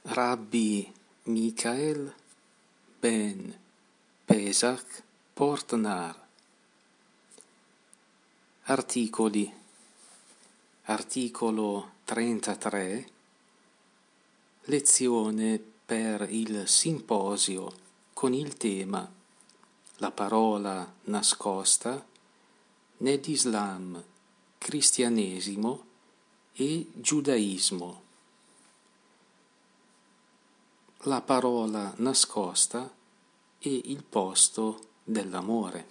Rabbi Michael ben Pesach Portnar. Articoli. Articolo 33. Lezione per il simposio con il tema La parola nascosta nell'Islam, cristianesimo e giudaismo. La parola nascosta e il posto dell'amore.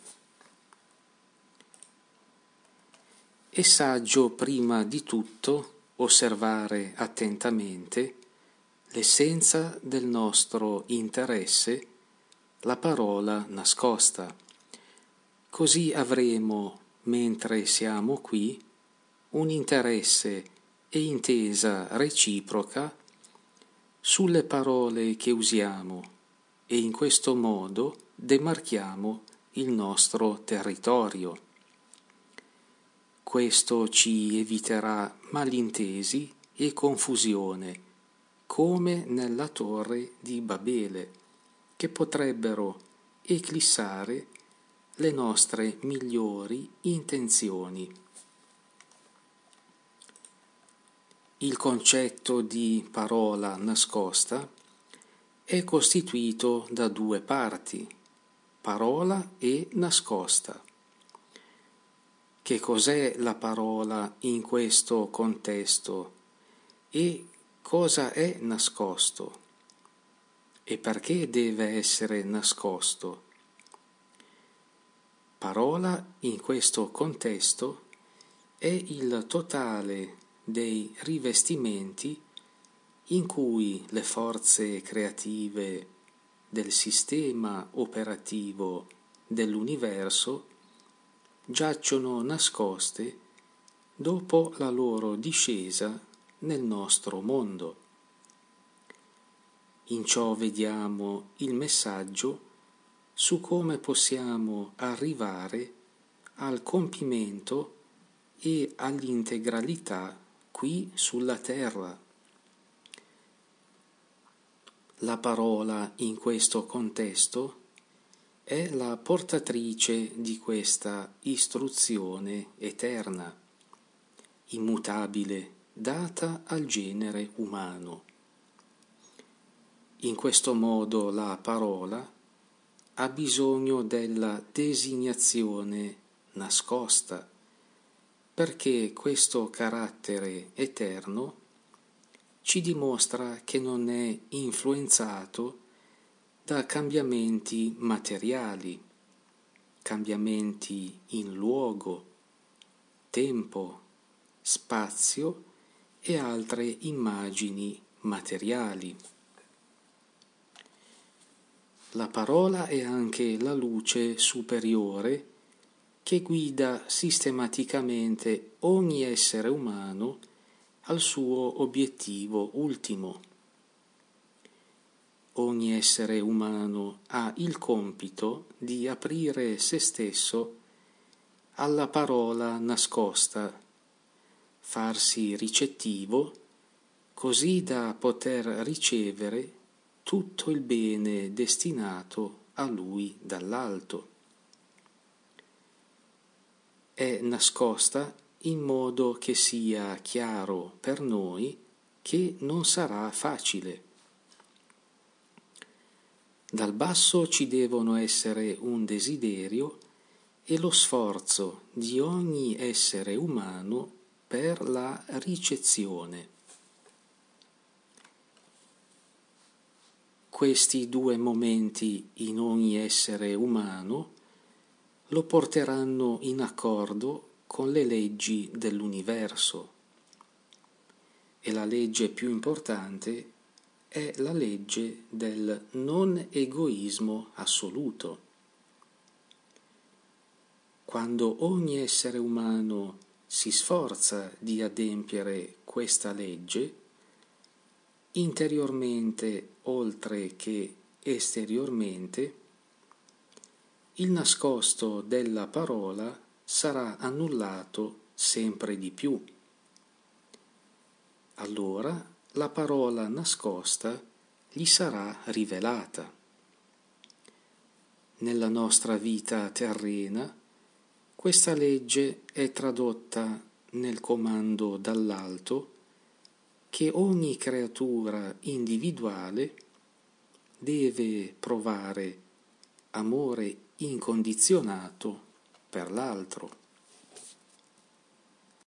È saggio prima di tutto osservare attentamente l'essenza del nostro interesse, la parola nascosta. Così avremo, mentre siamo qui, un interesse e intesa reciproca sulle parole che usiamo e in questo modo demarchiamo il nostro territorio. Questo ci eviterà malintesi e confusione, come nella torre di Babele, che potrebbero eclissare le nostre migliori intenzioni. Il concetto di parola nascosta è costituito da due parti, parola e nascosta. Che cos'è la parola in questo contesto e cosa è nascosto? E perché deve essere nascosto? Parola in questo contesto è il totale dei rivestimenti in cui le forze creative del sistema operativo dell'universo giacciono nascoste dopo la loro discesa nel nostro mondo. In ciò vediamo il messaggio su come possiamo arrivare al compimento e all'integralità qui sulla terra. La parola in questo contesto è la portatrice di questa istruzione eterna, immutabile, data al genere umano. In questo modo la parola ha bisogno della designazione nascosta, perché questo carattere eterno ci dimostra che non è influenzato da cambiamenti materiali, cambiamenti in luogo, tempo, spazio e altre immagini materiali. La parola è anche la luce superiore che guida sistematicamente ogni essere umano al suo obiettivo ultimo. Ogni essere umano ha il compito di aprire se stesso alla parola nascosta, farsi ricettivo, così da poter ricevere tutto il bene destinato a lui dall'alto. È nascosta in modo che sia chiaro per noi che non sarà facile. Dal basso ci devono essere un desiderio e lo sforzo di ogni essere umano per la ricezione. Questi due momenti in ogni essere umano lo porteranno in accordo con le leggi dell'universo. E la legge più importante è la legge del non egoismo assoluto. Quando ogni essere umano si sforza di adempiere questa legge, interiormente oltre che esteriormente, il nascosto della parola sarà annullato sempre di più. Allora la parola nascosta gli sarà rivelata. Nella nostra vita terrena, questa legge è tradotta nel comando dall'alto che ogni creatura individuale deve provare amore incondizionato per l'altro.